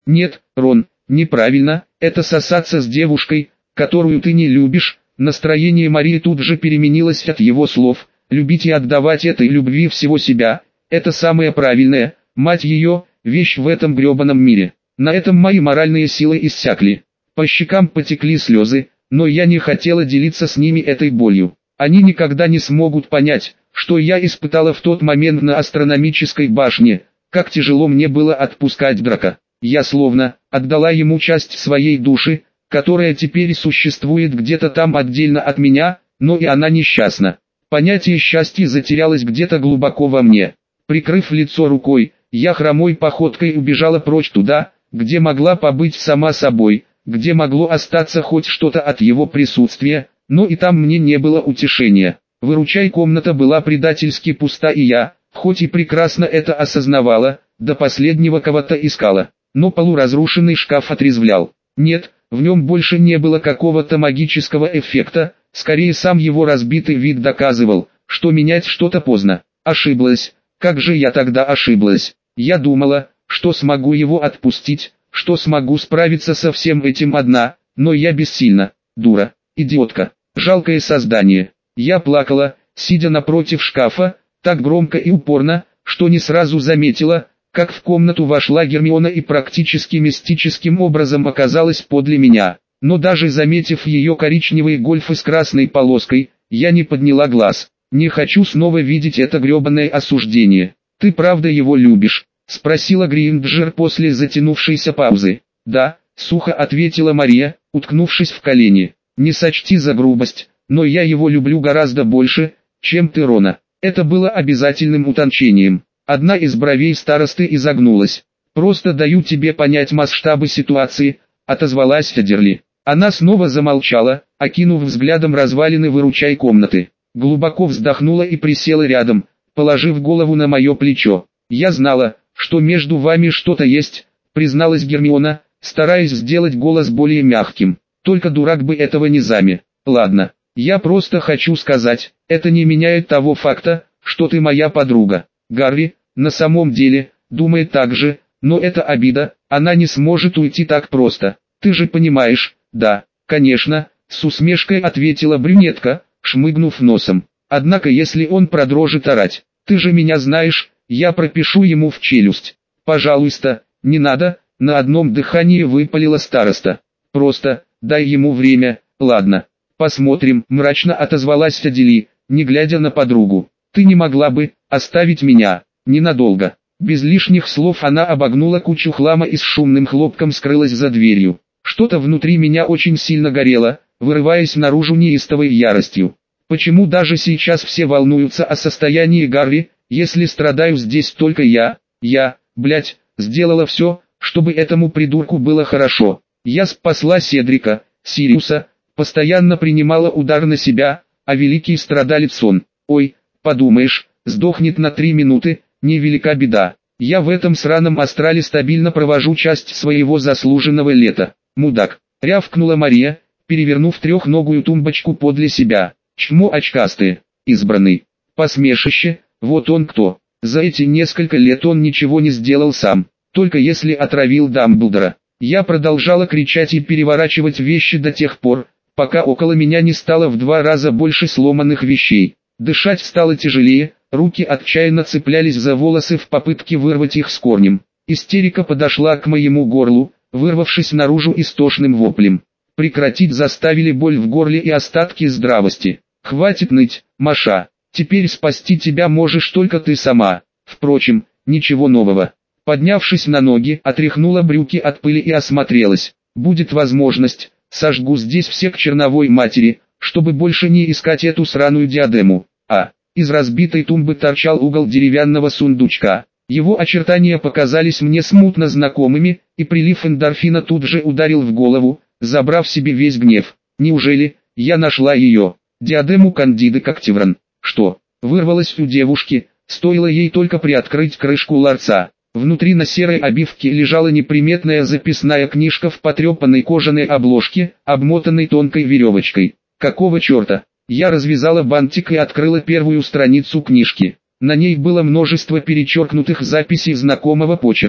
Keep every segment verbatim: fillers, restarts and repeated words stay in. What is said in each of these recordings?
Нет, Рон, неправильно, это сосаться с девушкой, которую ты не любишь. Настроение Марии тут же переменилось от его слов. Любить и отдавать этой любви всего себя, это самое правильное, мать ее, вещь в этом гребаном мире. На этом мои моральные силы иссякли. По щекам потекли слезы, но я не хотела делиться с ними этой болью. Они никогда не смогут понять, что я испытала в тот момент на астрономической башне, как тяжело мне было отпускать Драка. Я словно отдала ему часть своей души, которая теперь существует где-то там отдельно от меня, но и она несчастна. Понятие счастья затерялось где-то глубоко во мне. Прикрыв лицо рукой, я хромой походкой убежала прочь туда, где могла побыть сама собой, где могло остаться хоть что-то от его присутствия, но и там мне не было утешения. Выручай комната была предательски пуста, и я, хоть и прекрасно это осознавала, до последнего кого-то искала. Но полуразрушенный шкаф отрезвлял. Нет, в нем больше не было какого-то магического эффекта, скорее сам его разбитый вид доказывал, что менять что-то поздно. Ошиблась, как же я тогда ошиблась. Я думала, что смогу его отпустить, что смогу справиться со всем этим одна, но я бессильна. Дура, идиотка, жалкое создание. Я плакала, сидя напротив шкафа, так громко и упорно, что не сразу заметила, как в комнату вошла Гермиона и практически мистическим образом оказалась подле меня. Но даже заметив ее коричневые гольфы с красной полоской, я не подняла глаз. Не хочу снова видеть это гребаное осуждение. «Ты правда его любишь?» — спросила Гринджер после затянувшейся паузы. «Да», — сухо ответила Мария, уткнувшись в колени. «Не сочти за грубость, но я его люблю гораздо больше, чем ты, Рона». Это было обязательным утончением. Одна из бровей старосты изогнулась. «Просто даю тебе понять масштабы ситуации», — отозвалась Федерли. Она снова замолчала, окинув взглядом развалины выручай комнаты. Глубоко вздохнула и присела рядом, положив голову на мое плечо. «Я знала, что между вами что-то есть», — призналась Гермиона, стараясь сделать голос более мягким. «Только дурак бы этого не заме. Ладно, я просто хочу сказать, это не меняет того факта, что ты моя подруга. Гарри, на самом деле, думает так же, но это обида, она не сможет уйти так просто. Ты же понимаешь?» «Да, конечно», — с усмешкой ответила брюнетка, шмыгнув носом. «Однако если он продолжит орать, ты же меня знаешь, я пропишу ему в челюсть». «Пожалуйста, не надо», — на одном дыхании выпалила староста. «Просто, дай ему время, ладно? Посмотрим», — мрачно отозвалась Федели, не глядя на подругу. «Ты не могла бы оставить меня ненадолго?» Без лишних слов она обогнула кучу хлама и с шумным хлопком скрылась за дверью. Что-то внутри меня очень сильно горело, вырываясь наружу неистовой яростью. Почему даже сейчас все волнуются о состоянии Гарри, если страдаю здесь только я? Я, блять, сделала все, чтобы этому придурку было хорошо. Я спасла Седрика, Сириуса, постоянно принимала удар на себя, а великий страдалец он. Ой, подумаешь, сдохнет на три минуты, невелика беда. Я в этом сраном астрале стабильно провожу часть своего заслуженного лета. «Мудак!» — рявкнула Мария, перевернув трехногую тумбочку подле себя. «Чмо очкастые, избранный, посмешище, вот он кто. За эти несколько лет он ничего не сделал сам, только если отравил Дамблдора». Я продолжала кричать и переворачивать вещи до тех пор, пока около меня не стало в два раза больше сломанных вещей. Дышать стало тяжелее, руки отчаянно цеплялись за волосы в попытке вырвать их с корнем. Истерика подошла к моему горлу, вырвавшись наружу истошным воплем. Прекратить заставили боль в горле и остатки здравости. «Хватит ныть, Маша, теперь спасти тебя можешь только ты сама». Впрочем, ничего нового. Поднявшись на ноги, отряхнула брюки от пыли и осмотрелась. Будет возможность, сожгу здесь все к черновой матери, чтобы больше не искать эту сраную диадему. А, из разбитой тумбы торчал угол деревянного сундучка. Его очертания показались мне смутно знакомыми, и прилив эндорфина тут же ударил в голову, забрав себе весь гнев. Неужели я нашла ее, диадему Кандиды Коктевран? Что, вырвалось у девушки, стоило ей только приоткрыть крышку ларца. Внутри на серой обивке лежала неприметная записная книжка в потрепанной кожаной обложке, обмотанной тонкой веревочкой. Какого черта? Я развязала бантик и открыла первую страницу книжки. На ней было множество перечеркнутых записей знакомого почерка.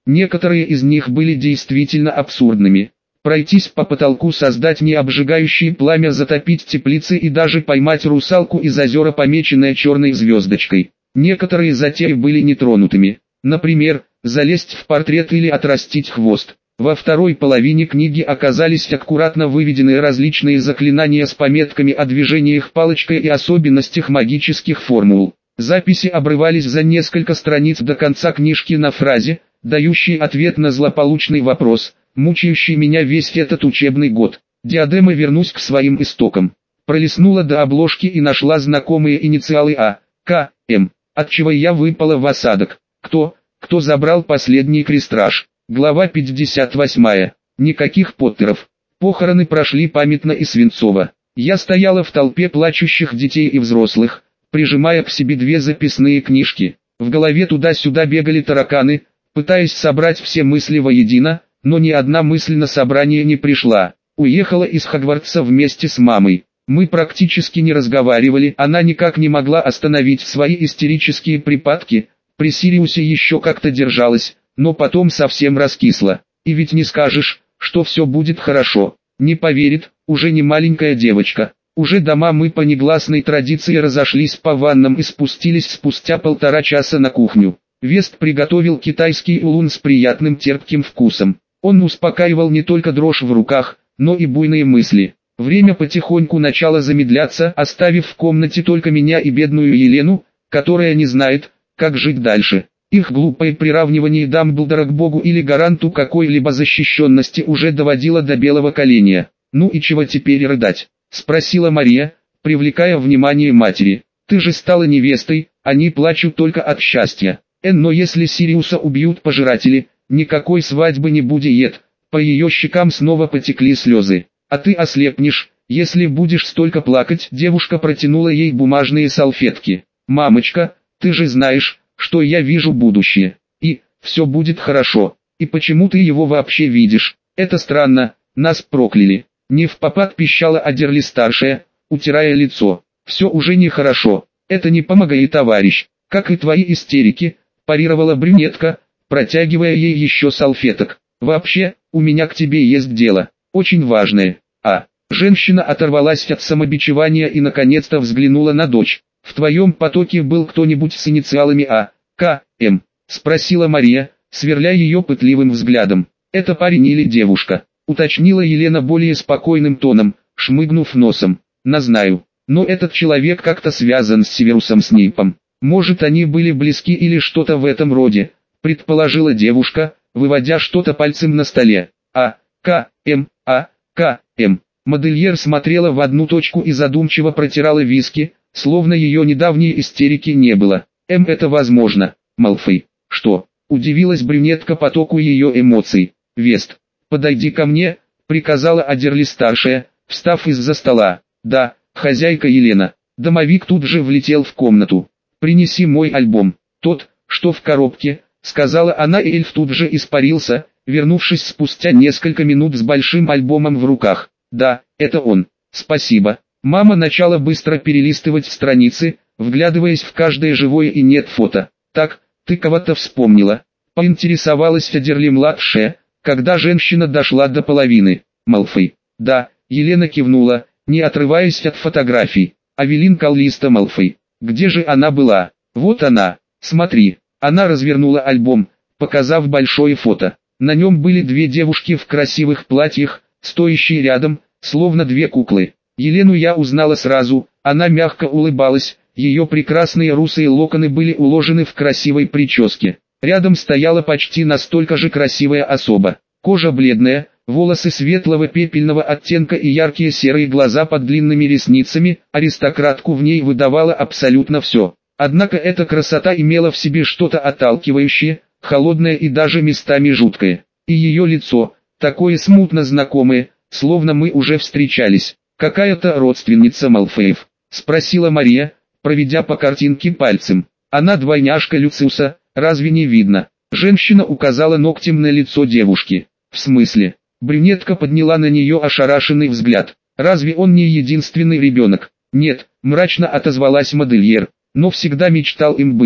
Некоторые из них были действительно абсурдными. Пройтись по потолку, создать необжигающее пламя, затопить теплицы и даже поймать русалку из озера, помеченное черной звездочкой. Некоторые затеи были нетронутыми. Например, залезть в портрет или отрастить хвост. Во второй половине книги оказались аккуратно выведены различные заклинания с пометками о движениях палочкой и особенностях магических формул. Записи обрывались за несколько страниц до конца книжки на фразе, дающей ответ на злополучный вопрос, мучающий меня весь этот учебный год. Диадема, вернусь к своим истокам. Пролистнула до обложки и нашла знакомые инициалы А, К, М, отчего я выпала в осадок. Кто, кто забрал последний крестраж? Глава пятьдесят восьмая. Никаких Поттеров. Похороны прошли памятно и свинцово. Я стояла в толпе плачущих детей и взрослых, прижимая к себе две записные книжки. В голове туда-сюда бегали тараканы, пытаясь собрать все мысли воедино, но ни одна мысль на собрание не пришла. Уехала из Хогвартса вместе с мамой. Мы практически не разговаривали, она никак не могла остановить свои истерические припадки. При Сириусе еще как-то держалась, но потом совсем раскисла. И ведь не скажешь, что все будет хорошо. Не поверит, уже не маленькая девочка. Уже дома мы по негласной традиции разошлись по ваннам и спустились спустя полтора часа на кухню. Вест приготовил китайский улун с приятным терпким вкусом. Он успокаивал не только дрожь в руках, но и буйные мысли. Время потихоньку начало замедляться, оставив в комнате только меня и бедную Елену, которая не знает, как жить дальше. Их глупое приравнивание Дамблдора к богу или гаранту какой-либо защищенности уже доводило до белого коленя. «Ну и чего теперь рыдать?» — спросила Мария, привлекая внимание матери. «Ты же стала невестой, они плачут только от счастья. Эн, но если Сириуса убьют пожиратели, никакой свадьбы не будет». По ее щекам снова потекли слезы. «А ты ослепнешь, если будешь столько плакать». Девушка протянула ей бумажные салфетки. «Мамочка, ты же знаешь, что я вижу будущее. И, все будет хорошо. И почему ты его вообще видишь? Это странно, нас прокляли». Не впопад пищала Адерли-старшая, утирая лицо. «Все уже нехорошо. Это не помогает, товарищ. Как и твои истерики», парировала брюнетка, протягивая ей еще салфеток. «Вообще, у меня к тебе есть дело, очень важное». А, женщина оторвалась от самобичевания и наконец-то взглянула на дочь. «В твоем потоке был кто-нибудь с инициалами А, К, М?» спросила Мария, сверляя ее пытливым взглядом. «Это парень или девушка?» уточнила Елена более спокойным тоном, шмыгнув носом. «Не знаю, но этот человек как-то связан с Северусом Снейпом. Может, они были близки или что-то в этом роде», предположила девушка, выводя что-то пальцем на столе. «А, К, М, А, К, М». Модельер смотрела в одну точку и задумчиво протирала виски, словно ее недавней истерики не было. «М, это возможно, Малфой». «Что?» – удивилась брюнетка потоку ее эмоций. «Вест, подойди ко мне», – приказала Адерли-старшая, встав из-за стола. «Да, хозяйка Елена». Домовик тут же влетел в комнату. «Принеси мой альбом, тот, что в коробке», — сказала она, и эльф тут же испарился, вернувшись спустя несколько минут с большим альбомом в руках. «Да, это он. Спасибо». Мама начала быстро перелистывать страницы, вглядываясь в каждое живое и нет фото. «Так, ты кого-то вспомнила?» — поинтересовалась Адерли-младшая, когда женщина дошла до половины. «Малфой». «Да», — Елена кивнула, не отрываясь от фотографий. «Авелин Каллиста Малфой. Где же она была? Вот она, смотри». Она развернула альбом, показав большое фото. На нем были две девушки в красивых платьях, стоящие рядом, словно две куклы. Елену я узнала сразу, она мягко улыбалась, ее прекрасные русые локоны были уложены в красивой прическе. Рядом стояла почти настолько же красивая особа. Кожа бледная, волосы светлого пепельного оттенка и яркие серые глаза под длинными ресницами, аристократку в ней выдавало абсолютно все. Однако эта красота имела в себе что-то отталкивающее, холодное и даже местами жуткое. И ее лицо, такое смутно знакомое, словно мы уже встречались. «Какая-то родственница Малфоев?» — спросила Мария, проведя по картинке пальцем. «Она двойняшка Люциуса, разве не видно?» Женщина указала ногтем на лицо девушки. «В смысле?» Брюнетка подняла на нее ошарашенный взгляд. «Разве он не единственный ребенок?» «Нет», — мрачно отозвалась модельер, «но всегда мечтал им быть.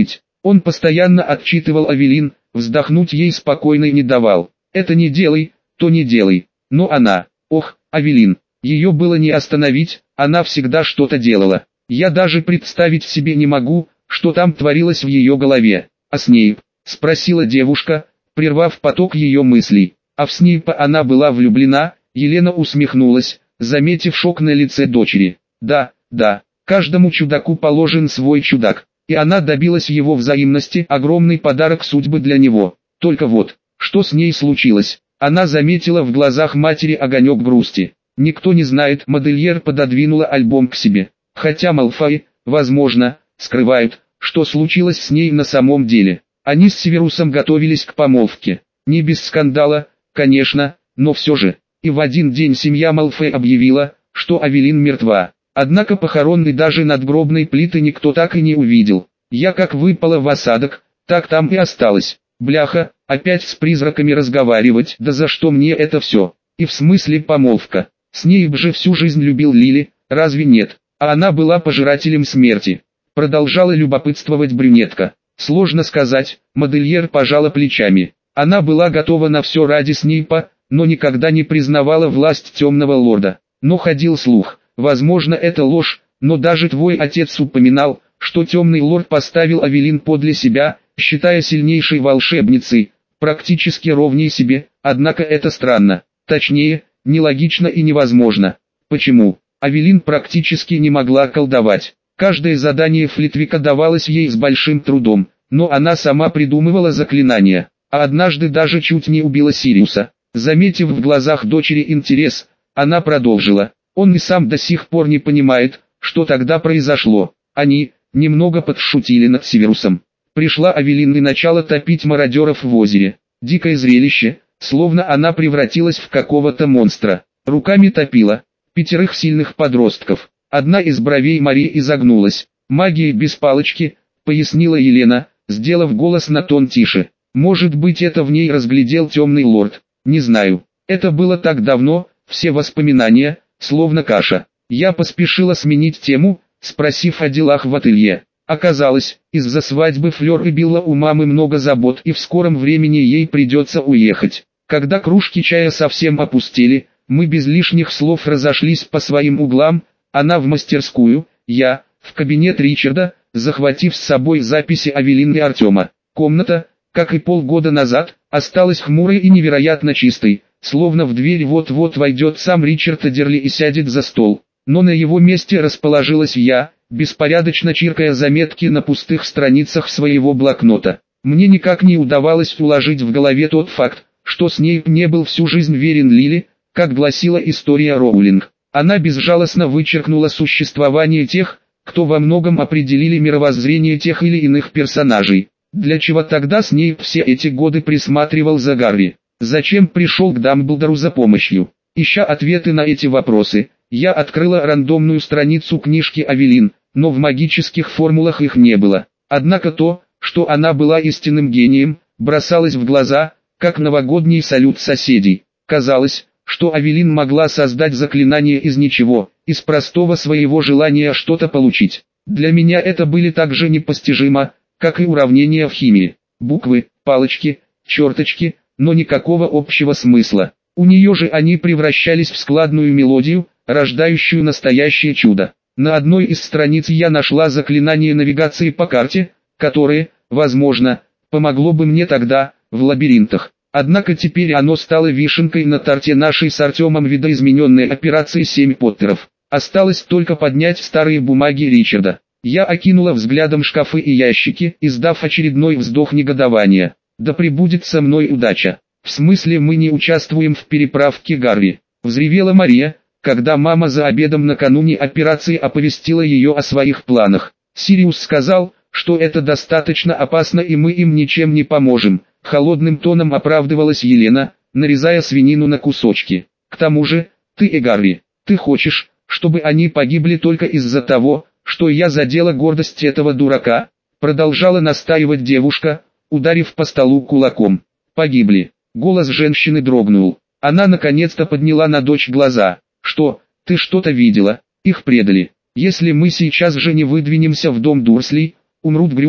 Он постоянно отчитывал Авелин, вздохнуть ей спокойно не давал. «Это не делай, то не делай». Но она, ох, Авелин, ее было не остановить, она всегда что-то делала. Я даже представить себе не могу, что там творилось в ее голове. «А Снейп?» – спросила девушка, прервав поток ее мыслей. А в Снейпа она была влюблена, Елена усмехнулась, заметив шок на лице дочери. «Да, да, каждому чудаку положен свой чудак». И она добилась его взаимности, огромный подарок судьбы для него. Только вот, что с ней случилось? Она заметила в глазах матери огонек грусти. Никто не знает, модельер пододвинула альбом к себе. Хотя Малфой, возможно, скрывают, что случилось с ней на самом деле. Они с Северусом готовились к помолвке. Не без скандала, конечно, но все же. И в один день семья Малфой объявила, что Авелин мертва. Однако похоронной даже надгробной плиты никто так и не увидел. Я как выпала в осадок, так там и осталась. Бляха, опять с призраками разговаривать, да за что мне это все? И в смысле помолвка? Снейп же всю жизнь любил Лили, разве нет? А она была пожирателем смерти. Продолжала любопытствовать брюнетка. Сложно сказать, модельер пожала плечами. Она была готова на все ради Снейпа, но никогда не признавала власть темного лорда. Но ходил слух. Возможно, это ложь, но даже твой отец упоминал, что темный лорд поставил Авелин подле себя, считая сильнейшей волшебницей, практически ровней себе, однако это странно. Точнее, нелогично и невозможно. Почему? Авелин практически не могла колдовать. Каждое задание Флитвика давалось ей с большим трудом, но она сама придумывала заклинания, а однажды даже чуть не убила Сириуса. Заметив в глазах дочери интерес, она продолжила. Он и сам до сих пор не понимает, что тогда произошло. Они немного подшутили над Северусом. Пришла Авелин и начала топить мародеров в озере. Дикое зрелище, словно она превратилась в какого-то монстра. Руками топила пятерых сильных подростков. Одна из бровей Марии изогнулась. «Магия без палочки», — пояснила Елена, сделав голос на тон тише. «Может быть, это в ней разглядел темный лорд. Не знаю. Это было так давно, все воспоминания словно каша». Я поспешила сменить тему, спросив о делах в ателье. Оказалось, из-за свадьбы Флёр и Билла у мамы много забот, и в скором времени ей придется уехать. Когда кружки чая совсем опустели, мы без лишних слов разошлись по своим углам, она в мастерскую, я в кабинет Ричарда, захватив с собой записи Авелин и Артема. Комната, как и полгода назад, осталась хмурой и невероятно чистой, словно в дверь вот-вот войдет сам Ричард Адерли и сядет за стол. Но на его месте расположилась я, беспорядочно чиркая заметки на пустых страницах своего блокнота. Мне никак не удавалось уложить в голове тот факт, что Снейп не был всю жизнь верен Лили, как гласила история Роулинг. Она безжалостно вычеркнула существование тех, кто во многом определили мировоззрение тех или иных персонажей. Для чего тогда Снейп все эти годы присматривал за Гарри? Зачем пришел к Дамблдору за помощью? Ища ответы на эти вопросы, я открыла рандомную страницу книжки Авелин, но в магических формулах их не было. Однако то, что она была истинным гением, бросалось в глаза, как новогодний салют соседей. Казалось, что Авелин могла создать заклинание из ничего, из простого своего желания что-то получить. Для меня это были так же непостижимо, как и уравнения в химии. Буквы, палочки, черточки, но никакого общего смысла. У нее же они превращались в складную мелодию, рождающую настоящее чудо. На одной из страниц я нашла заклинание навигации по карте, которое, возможно, помогло бы мне тогда, в лабиринтах. Однако теперь оно стало вишенкой на торте нашей с Артемом видоизмененной операции «Семь Поттеров». Осталось только поднять старые бумаги Ричарда. Я окинула взглядом шкафы и ящики, издав очередной вздох негодования. Да пребудет со мной удача. В смысле мы не участвуем в переправке Гарри? Взревела Мария, когда мама за обедом накануне операции оповестила ее о своих планах. Сириус сказал, что это достаточно опасно и мы им ничем не поможем. Холодным тоном оправдывалась Елена, нарезая свинину на кусочки. К тому же, ты и Гарри, ты хочешь, чтобы они погибли только из-за того, что я задела гордость этого дурака? Продолжала настаивать девушка, ударив по столу кулаком. Погибли. Голос женщины дрогнул. Она наконец-то подняла на дочь глаза. Что, ты что-то видела? Их предали. Если мы сейчас же не выдвинемся в дом Дурслей, умрут Грюм и,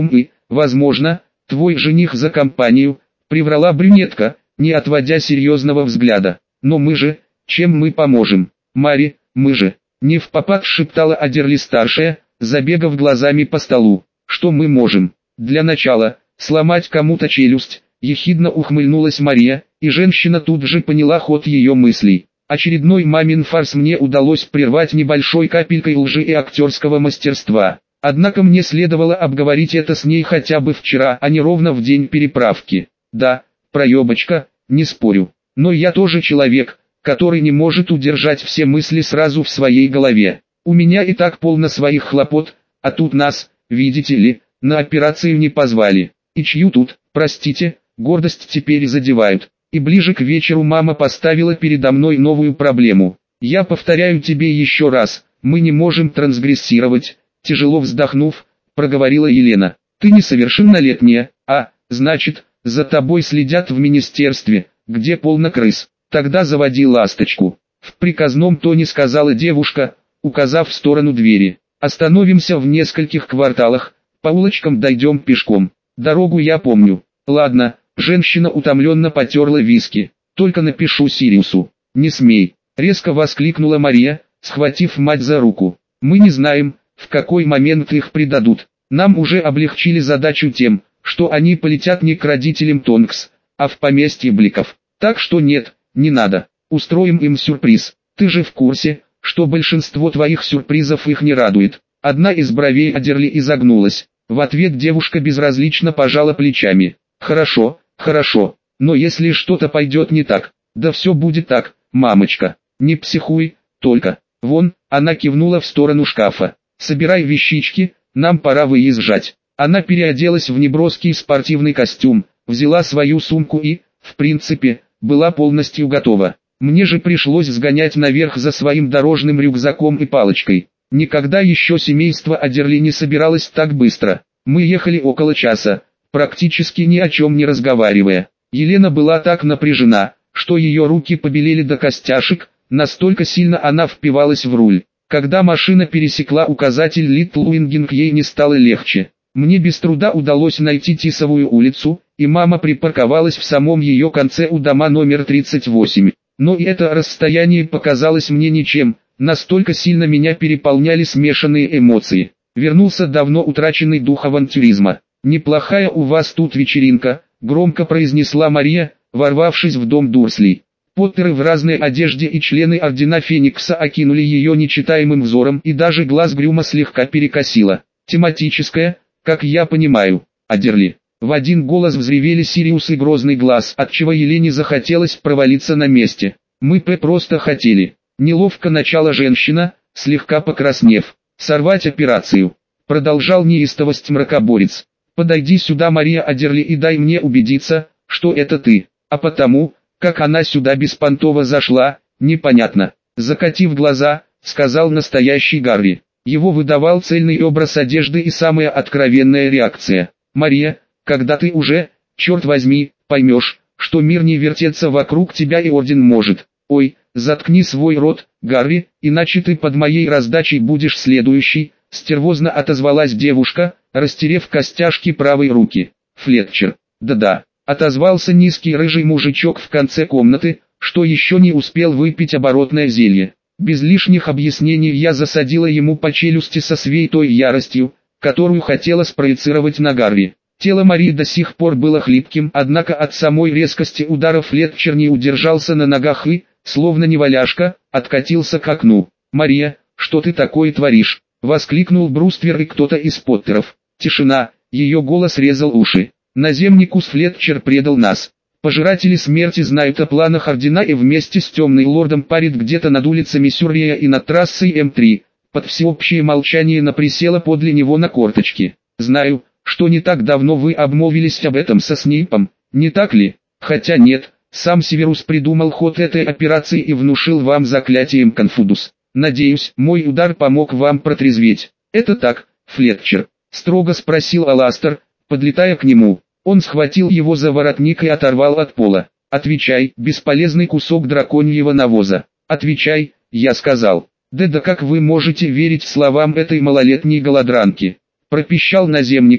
возможно, твой жених за компанию, приврала брюнетка, не отводя серьезного взгляда. Но мы же, чем мы поможем? Мари, мы же, не впопад шептала Адерли-старшая, забегав глазами по столу. Что мы можем? Для начала, сломать кому-то челюсть, ехидно ухмыльнулась Мария, и женщина тут же поняла ход ее мыслей. Очередной мамин фарс мне удалось прервать небольшой капелькой лжи и актерского мастерства. Однако мне следовало обговорить это с ней хотя бы вчера, а не ровно в день переправки. Да, проебочка, не спорю. Но я тоже человек, который не может удержать все мысли сразу в своей голове. У меня и так полно своих хлопот, а тут нас, видите ли, на операцию не позвали. И чью тут, простите, гордость теперь задевают. И ближе к вечеру мама поставила передо мной новую проблему. Я повторяю тебе еще раз, мы не можем трансгрессировать, тяжело вздохнув, проговорила Елена. Ты несовершеннолетняя, а, значит, за тобой следят в министерстве, где полно крыс. Тогда заводи ласточку. В приказном тоне сказала девушка, указав в сторону двери. Остановимся в нескольких кварталах, по улочкам дойдем пешком. Дорогу я помню. Ладно. Женщина утомленно потерла виски. «Только напишу Сириусу». «Не смей!» — резко воскликнула Мария, схватив мать за руку. «Мы не знаем, в какой момент их предадут. Нам уже облегчили задачу тем, что они полетят не к родителям Тонкс, а в поместье Бликов. Так что нет, не надо. Устроим им сюрприз. Ты же в курсе, что большинство твоих сюрпризов их не радует». Одна из бровей Адерли изогнулась. В ответ девушка безразлично пожала плечами. «Хорошо. Хорошо, но если что-то пойдет не так, да все будет так, мамочка, не психуй, только, вон, она кивнула в сторону шкафа, собирай вещички, нам пора выезжать. Она переоделась в неброский спортивный костюм, взяла свою сумку и, в принципе, была полностью готова. Мне же пришлось сгонять наверх за своим дорожным рюкзаком и палочкой. Никогда еще семейство Адерли не собиралось так быстро. Мы ехали около часа, практически ни о чем не разговаривая. Елена была так напряжена, что ее руки побелели до костяшек, настолько сильно она впивалась в руль. Когда машина пересекла указатель Литл Уингинг, ей не стало легче. Мне без труда удалось найти Тисовую улицу, и мама припарковалась в самом ее конце у дома номер тридцать восемь. Но и это расстояние показалось мне ничем, настолько сильно меня переполняли смешанные эмоции. Вернулся давно утраченный дух авантюризма. «Неплохая у вас тут вечеринка», — громко произнесла Мария, ворвавшись в дом Дурслей. Поттеры в разной одежде и члены Ордена Феникса окинули ее нечитаемым взором, и даже глаз Грюма слегка перекосило. «Тематическая, как я понимаю, Адерли». В один голос взревели Сириус и Грозный Глаз, отчего Елене захотелось провалиться на месте. «Мы просто хотели». Неловко начала женщина, слегка покраснев. «Сорвать операцию», — продолжал неистовость мракоборец. «Подойди сюда, Мария Адерли, и дай мне убедиться, что это ты». А потому, как она сюда беспонтово зашла, непонятно. Закатив глаза, сказал настоящий Гарри. Его выдавал цельный образ одежды и самая откровенная реакция. «Мария, когда ты уже, черт возьми, поймешь, что мир не вертится вокруг тебя и орден может. Ой, заткни свой рот, Гарри, иначе ты под моей раздачей будешь следующий», стервозно отозвалась девушка, растерев костяшки правой руки. «Флетчер, да-да», отозвался низкий рыжий мужичок в конце комнаты, что еще не успел выпить оборотное зелье. Без лишних объяснений я засадила ему по челюсти со всей той яростью, которую хотела спроецировать на Гарри. Тело Марии до сих пор было хлипким, однако от самой резкости удара Флетчер не удержался на ногах и, словно неваляшка, откатился к окну. «Мария, что ты такое творишь?» — воскликнул бруствер и кто-то из Поттеров. Тишина, ее голос резал уши. «Наземникус Флетчер предал нас. Пожиратели смерти знают о планах Ордена и вместе с Темным Лордом парит где-то над улицами Сюррея и над трассой М три. Под всеобщее молчание она присела подле него на корточки. «Знаю, что не так давно вы обмолвились об этом со Снейпом, не так ли? Хотя нет, сам Северус придумал ход этой операции и внушил вам заклятием Конфудус. Надеюсь, мой удар помог вам протрезветь». «Это так, Флетчер?» — строго спросил Аластер, подлетая к нему. Он схватил его за воротник и оторвал от пола. «Отвечай, бесполезный кусок драконьего навоза. Отвечай», — я сказал. «Да да как вы можете верить словам этой малолетней голодранки?» — пропищал наземникус,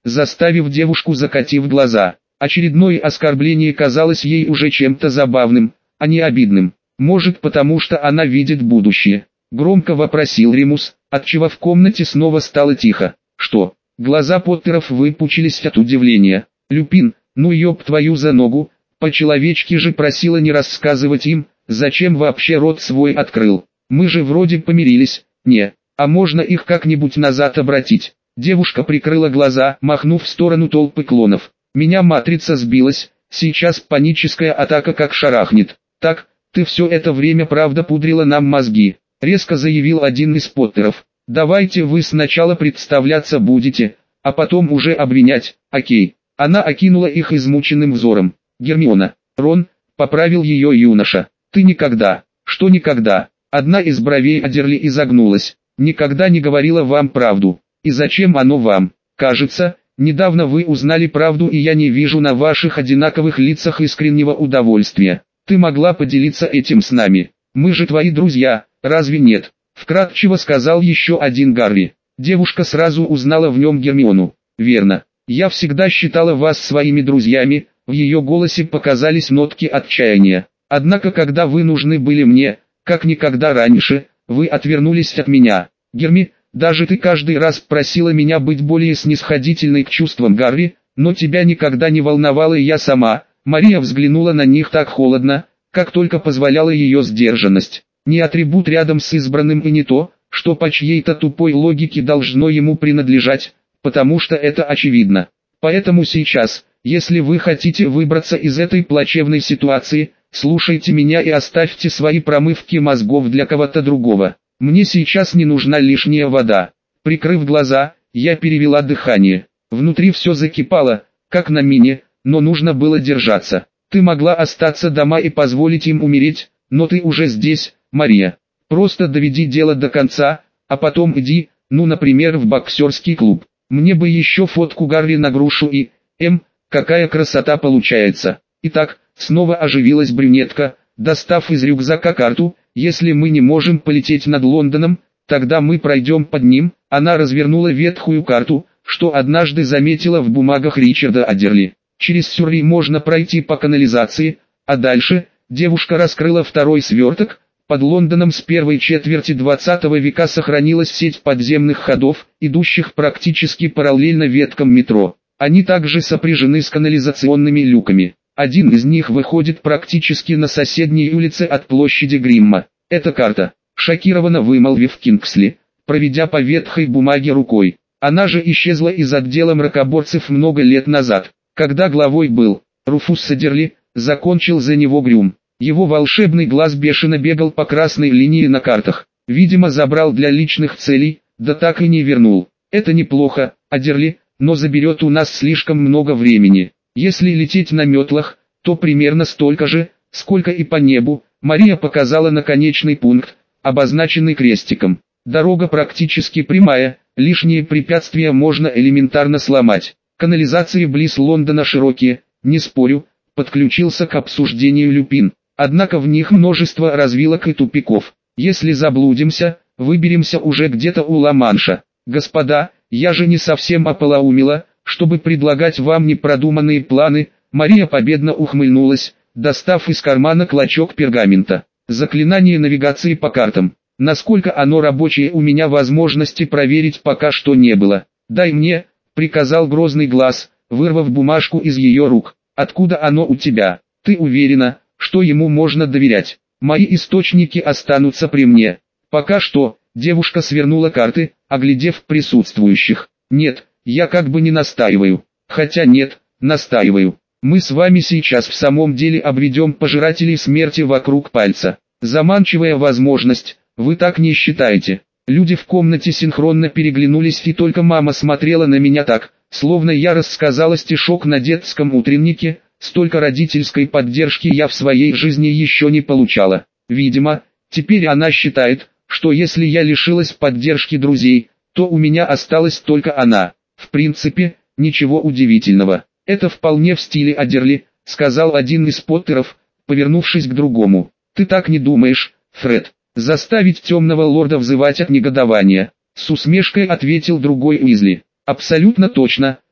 заставив девушку закатив глаза. Очередное оскорбление казалось ей уже чем-то забавным, а не обидным. Может, потому что она видит будущее. Громко вопросил Римус, отчего в комнате снова стало тихо. Что? Глаза Поттеров выпучились от удивления. Люпин, ну ёб твою за ногу, по-человечески же просила не рассказывать им, зачем вообще рот свой открыл. Мы же вроде помирились, не, а можно их как-нибудь назад обратить. Девушка прикрыла глаза, махнув в сторону толпы клонов. Меня матрица сбилась, сейчас паническая атака как шарахнет. Так, ты все это время правда пудрила нам мозги, резко заявил один из Поттеров. Давайте вы сначала представляться будете, а потом уже обвинять, окей. Она окинула их измученным взором. Гермиона, Рон, поправил ее юноша. Ты никогда, что никогда? Одна из бровей Адерли изогнулась. Никогда не говорила вам правду. И зачем оно вам? Кажется, недавно вы узнали правду, и я не вижу на ваших одинаковых лицах искреннего удовольствия. Ты могла поделиться этим с нами. Мы же твои друзья, разве нет? Вкратчиво сказал еще один Гарри. Девушка сразу узнала в нем Гермиону. Верно. Я всегда считала вас своими друзьями. В ее голосе показались нотки отчаяния. Однако когда вы нужны были мне, как никогда раньше, вы отвернулись от меня. Герми, даже ты каждый раз просила меня быть более снисходительной к чувствам Гарри, но тебя никогда не волновала я сама. Мария взглянула на них так холодно, как только позволяла ее сдержанность. Не атрибут рядом с избранным и не то, что по чьей-то тупой логике должно ему принадлежать, потому что это очевидно. Поэтому сейчас, если вы хотите выбраться из этой плачевной ситуации, слушайте меня и оставьте свои промывки мозгов для кого-то другого. Мне сейчас не нужна лишняя вода. Прикрыв глаза, я перевела дыхание. Внутри все закипало, как на мине, но нужно было держаться. Ты могла остаться дома и позволить им умереть, но ты уже здесь, Мария. Просто доведи дело до конца, а потом иди, ну например в боксерский клуб. Мне бы еще фотку Гарри на грушу и... Эм, какая красота получается. Итак, снова оживилась брюнетка, достав из рюкзака карту. Если мы не можем полететь над Лондоном, тогда мы пройдем под ним. Она развернула ветхую карту, что однажды заметила в бумагах Ричарда Адерли. Через Сюррей можно пройти по канализации, а дальше девушка раскрыла второй сверток. Под Лондоном с первой четверти двадцатого века сохранилась сеть подземных ходов, идущих практически параллельно веткам метро. Они также сопряжены с канализационными люками. Один из них выходит практически на соседней улице от площади Гримма. Это карта, шокированно вымолвив Кингсли, проведя по ветхой бумаге рукой. Она же исчезла из отдела мракоборцев много лет назад, когда главой был Руфус Адерли, закончил за него Грюм. Его волшебный глаз бешено бегал по красной линии на картах. Видимо, забрал для личных целей, да так и не вернул. Это неплохо, Адерли, но заберет у нас слишком много времени. Если лететь на метлах, то примерно столько же, сколько и по небу. Мария показала на конечный пункт, обозначенный крестиком. Дорога практически прямая, лишние препятствия можно элементарно сломать. Канализации близ Лондона широкие, не спорю, подключился к обсуждению Люпин. Однако в них множество развилок и тупиков. Если заблудимся, выберемся уже где-то у Ла-Манша. Господа, я же не совсем ополоумела, чтобы предлагать вам непродуманные планы. Мария победно ухмыльнулась, достав из кармана клочок пергамента. Заклинание навигации по картам. Насколько оно рабочее, у меня возможности проверить пока что не было. Дай мне, приказал грозный глаз, вырвав бумажку из ее рук. Откуда оно у тебя? Ты уверена, что ему можно доверять? Мои источники останутся при мне. Пока что, девушка свернула карты, оглядев присутствующих. Нет, я как бы не настаиваю. Хотя нет, настаиваю. Мы с вами сейчас в самом деле обведем пожирателей смерти вокруг пальца. Заманчивая возможность, вы так не считаете? Люди в комнате синхронно переглянулись, и только мама смотрела на меня так, словно я рассказала стишок на детском утреннике. Столько родительской поддержки я в своей жизни еще не получала. Видимо, теперь она считает, что если я лишилась поддержки друзей, то у меня осталась только она. В принципе, ничего удивительного. Это вполне в стиле Адерли, сказал один из Поттеров, повернувшись к другому. Ты так не думаешь, Фред? Заставить темного лорда взывать от негодования. С усмешкой ответил другой Уизли. Абсолютно точно,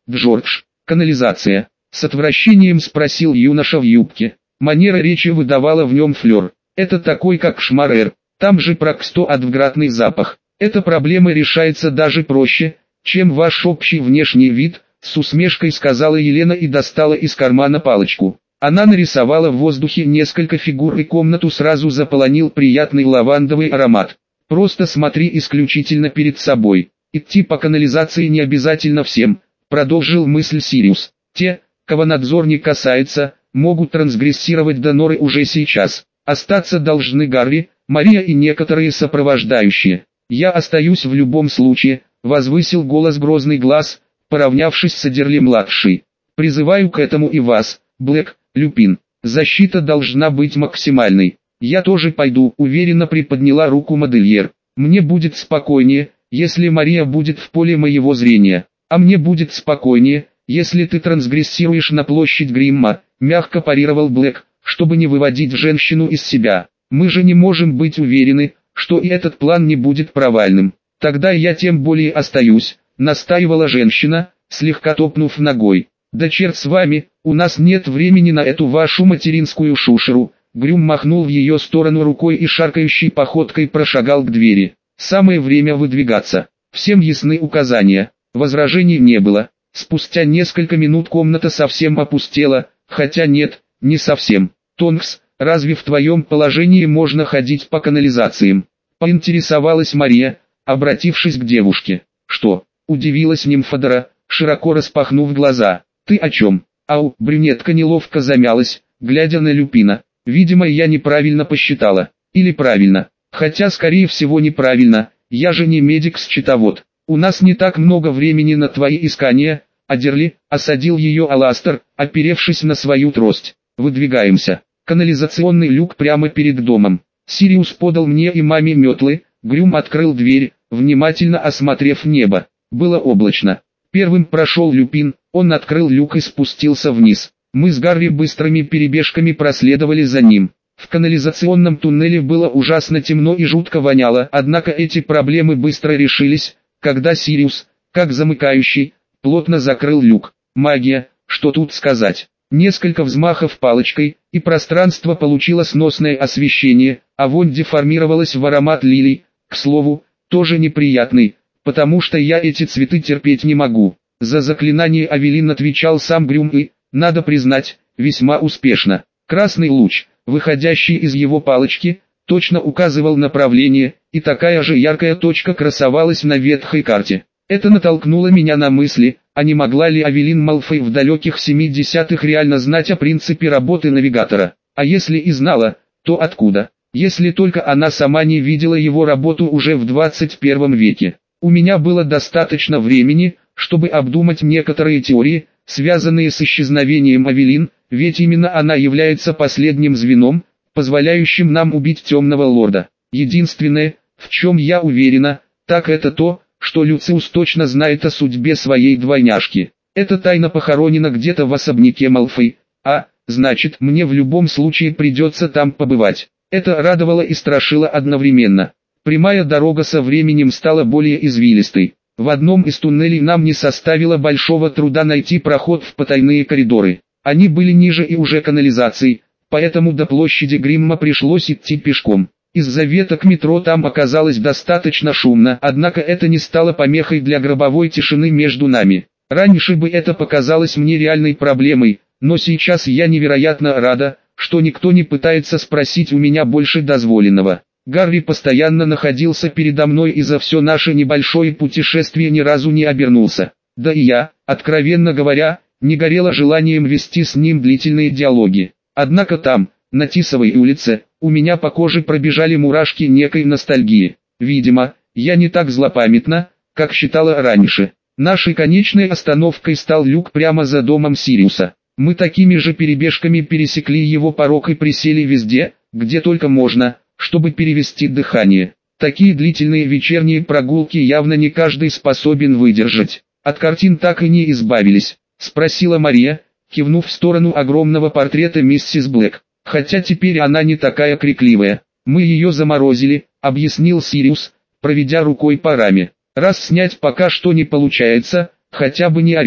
Джордж, канализация. С отвращением спросил юноша в юбке. Манера речи выдавала в нем флер. Это такой как Шмарер. Там же проксто отвратный запах. Эта проблема решается даже проще, чем ваш общий внешний вид, с усмешкой сказала Елена и достала из кармана палочку. Она нарисовала в воздухе несколько фигур и комнату сразу заполонил приятный лавандовый аромат. Просто смотри исключительно перед собой. Идти по канализации не обязательно всем, продолжил мысль Сириус. Те, кого надзор не касается, могут трансгрессировать до норы уже сейчас. Остаться должны Гарри, Мария и некоторые сопровождающие. Я остаюсь в любом случае, возвысил голос грозный глаз, поравнявшись с Адерли-младшей. Призываю к этому и вас, Блэк, Люпин. Защита должна быть максимальной. Я тоже пойду, уверенно приподняла руку модельер. Мне будет спокойнее, если Мария будет в поле моего зрения. А мне будет спокойнее, если ты трансгрессируешь на площадь Гримма, мягко парировал Блэк, чтобы не выводить женщину из себя. Мы же не можем быть уверены, что и этот план не будет провальным. Тогда я тем более остаюсь, настаивала женщина, слегка топнув ногой. Да черт с вами, у нас нет времени на эту вашу материнскую шушеру. Грюм махнул в ее сторону рукой и шаркающей походкой прошагал к двери. Самое время выдвигаться. Всем ясны указания. Возражений не было. Спустя несколько минут комната совсем опустела, хотя нет, не совсем. Тонкс, разве в твоем положении можно ходить по канализациям? Поинтересовалась Мария, обратившись к девушке. Что? Удивилась нимфодора, широко распахнув глаза. Ты о чем? Ау, брюнетка неловко замялась, глядя на Люпина. Видимо, я неправильно посчитала. Или правильно. Хотя, скорее всего, неправильно. Я же не медик-счетовод. У нас не так много времени на твои искания. Адерли, осадил ее Аластер, оперевшись на свою трость. Выдвигаемся. Канализационный люк прямо перед домом. Сириус подал мне и маме метлы. Грюм открыл дверь, внимательно осмотрев небо. Было облачно. Первым прошел Люпин, он открыл люк и спустился вниз. Мы с Гарри быстрыми перебежками проследовали за ним. В канализационном туннеле было ужасно темно и жутко воняло, однако эти проблемы быстро решились, когда Сириус, как замыкающий, плотно закрыл люк. Магия, что тут сказать. Несколько взмахов палочкой, и пространство получило сносное освещение, а вонь деформировалась в аромат лилий, к слову, тоже неприятный, потому что я эти цветы терпеть не могу. За заклинание Авелин отвечал сам Грюм и, надо признать, весьма успешно. Красный луч, выходящий из его палочки, точно указывал направление, и такая же яркая точка красовалась на ветхой карте. Это натолкнуло меня на мысли, а не могла ли Авелин Малфой в далеких семидесятых реально знать о принципе работы навигатора? А если и знала, то откуда? Если только она сама не видела его работу уже в двадцать первом веке. У меня было достаточно времени, чтобы обдумать некоторые теории, связанные с исчезновением Авелин, ведь именно она является последним звеном, позволяющим нам убить темного лорда. Единственное, в чем я уверена, так это то, что Люциус точно знает о судьбе своей двойняшки. Эта тайна похоронена где-то в особняке Малфой, а, значит, мне в любом случае придется там побывать. Это радовало и страшило одновременно. Прямая дорога со временем стала более извилистой. В одном из туннелей нам не составило большого труда найти проход в потайные коридоры. Они были ниже и уже канализацией, поэтому до площади Гримма пришлось идти пешком. Из-за веток метро там оказалось достаточно шумно, однако это не стало помехой для гробовой тишины между нами. Раньше бы это показалось мне реальной проблемой, но сейчас я невероятно рада, что никто не пытается спросить у меня больше дозволенного. Гарри постоянно находился передо мной и за все наше небольшое путешествие ни разу не обернулся. Да и я, откровенно говоря, не горела желанием вести с ним длительные диалоги. Однако там, на Тисовой улице, у меня по коже пробежали мурашки некой ностальгии. Видимо, я не так злопамятна, как считала раньше. Нашей конечной остановкой стал люк прямо за домом Сириуса. Мы такими же перебежками пересекли его порог и присели везде, где только можно, чтобы перевести дыхание. Такие длительные вечерние прогулки явно не каждый способен выдержать. От картин так и не избавились, спросила Мария, кивнув в сторону огромного портрета миссис Блэк. Хотя теперь она не такая крикливая. Мы ее заморозили, объяснил Сириус, проведя рукой по раме. Раз снять пока что не получается, хотя бы не орет.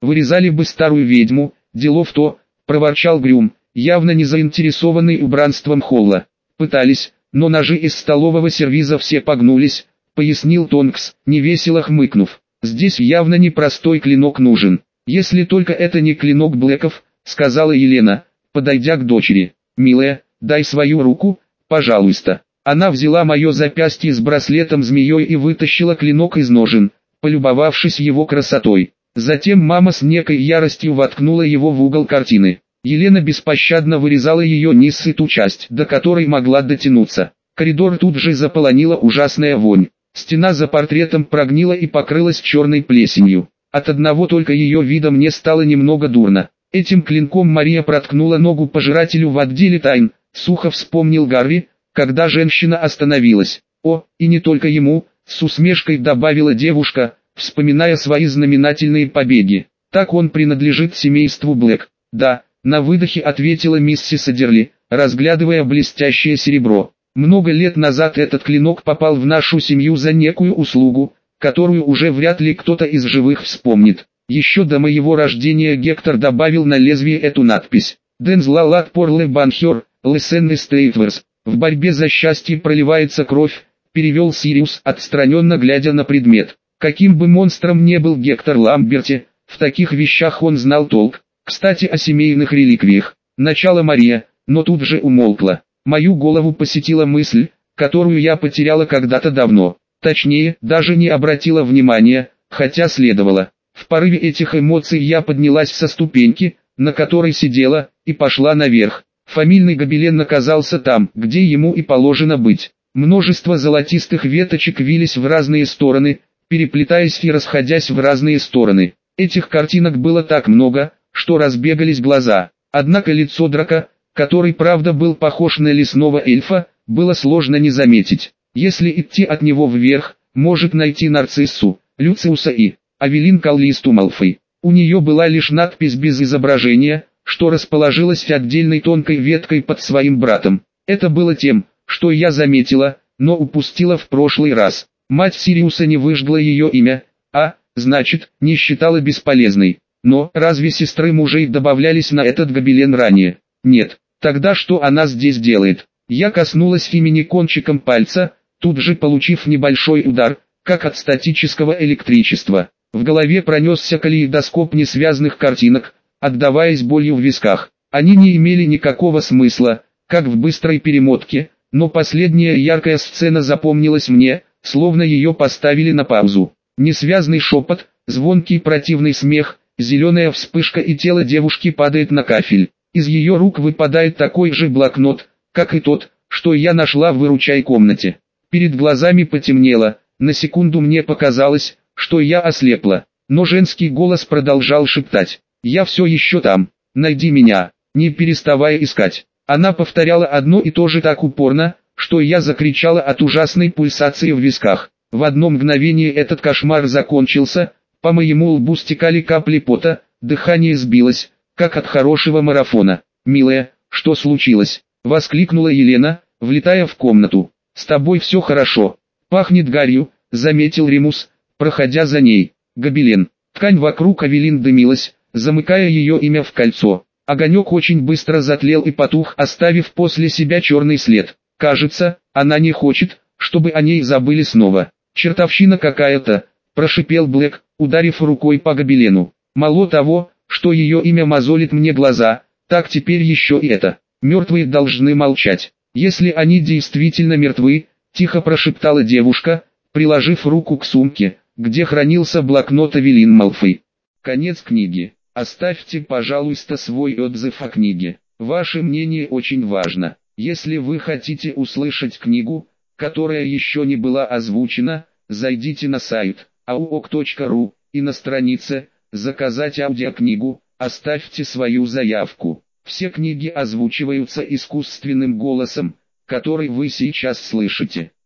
Вырезали бы старую ведьму, дело в то, проворчал Грюм, явно не заинтересованный убранством холла. Пытались, но ножи из столового сервиза все погнулись, пояснил Тонкс, невесело хмыкнув. Здесь явно не простой клинок нужен. Если только это не клинок Блэков, сказала Елена, подойдя к дочери. Милая, дай свою руку, пожалуйста. Она взяла мое запястье с браслетом змеей и вытащила клинок из ножен, полюбовавшись его красотой. Затем мама с некой яростью воткнула его в угол картины. Елена беспощадно вырезала ее низ и ту часть, до которой могла дотянуться. Коридор тут же заполонила ужасная вонь. Стена за портретом прогнила и покрылась черной плесенью. От одного только ее вида мне стало немного дурно. Этим клинком Мария проткнула ногу пожирателю в отделе тайн, сухо вспомнил Гарри, когда женщина остановилась. О, и не только ему, с усмешкой добавила девушка, вспоминая свои знаменательные побеги. Так он принадлежит семейству Блэк. Да, на выдохе ответила миссис Адерли, разглядывая блестящее серебро. Много лет назад этот клинок попал в нашу семью за некую услугу, которую уже вряд ли кто-то из живых вспомнит. Еще до моего рождения Гектор добавил на лезвие эту надпись. «Дензлалат порле банхер, лесен эстейтверс». В борьбе за счастье проливается кровь, перевел Сириус, отстраненно глядя на предмет. Каким бы монстром не был Гектор Ламберти, в таких вещах он знал толк. Кстати, о семейных реликвиях. Начала Мария, но тут же умолкла. Мою голову посетила мысль, которую я потеряла когда-то давно. Точнее, даже не обратила внимания, хотя следовало. В порыве этих эмоций я поднялась со ступеньки, на которой сидела, и пошла наверх. Фамильный гобелен оказался там, где ему и положено быть. Множество золотистых веточек вились в разные стороны, переплетаясь и расходясь в разные стороны. Этих картинок было так много, что разбегались глаза. Однако лицо Драка, который правда был похож на лесного эльфа, было сложно не заметить. Если идти от него вверх, может найти Нарциссу, Люциуса и Авелин Каллисту Малфой. У нее была лишь надпись без изображения, что расположилась отдельной тонкой веткой под своим братом. Это было тем, что я заметила, но упустила в прошлый раз. Мать Сириуса не выжгла ее имя, а, значит, не считала бесполезной. Но разве сестры мужей добавлялись на этот гобелен ранее? Нет. Тогда что она здесь делает? Я коснулась имени кончиком пальца, тут же получив небольшой удар, как от статического электричества. В голове пронесся калейдоскоп несвязных картинок, отдаваясь болью в висках. Они не имели никакого смысла, как в быстрой перемотке, но последняя яркая сцена запомнилась мне, словно ее поставили на паузу. Несвязный шепот, звонкий противный смех, зеленая вспышка и тело девушки падает на кафель. Из ее рук выпадает такой же блокнот, как и тот, что я нашла в выручай комнате. Перед глазами потемнело, на секунду мне показалось, что я ослепла, но женский голос продолжал шептать. «Я все еще там, найди меня, не переставая искать». Она повторяла одно и то же так упорно, что я закричала от ужасной пульсации в висках. В одно мгновение этот кошмар закончился, по моему лбу стекали капли пота, дыхание сбилось, как от хорошего марафона. «Милая, что случилось?» — воскликнула Елена, влетая в комнату. «С тобой все хорошо. Пахнет гарью», — заметил Ремус, проходя за ней. «Гобелен». Ткань вокруг Авелин дымилась, замыкая ее имя в кольцо. Огонек очень быстро затлел и потух, оставив после себя черный след. «Кажется, она не хочет, чтобы о ней забыли снова». «Чертовщина какая-то», — прошипел Блэк, ударив рукой по гобелену. «Мало того, что ее имя мозолит мне глаза, так теперь еще и это. Мертвые должны молчать. Если они действительно мертвы», — тихо прошептала девушка, приложив руку к сумке, где хранился блокнот Авелин Малфой. Конец книги. Оставьте, пожалуйста, свой отзыв о книге. Ваше мнение очень важно. Если вы хотите услышать книгу, которая еще не была озвучена, зайдите на сайт ауок точка ру и на странице «Заказать аудиокнигу» оставьте свою заявку. Все книги озвучиваются искусственным голосом, который вы сейчас слышите.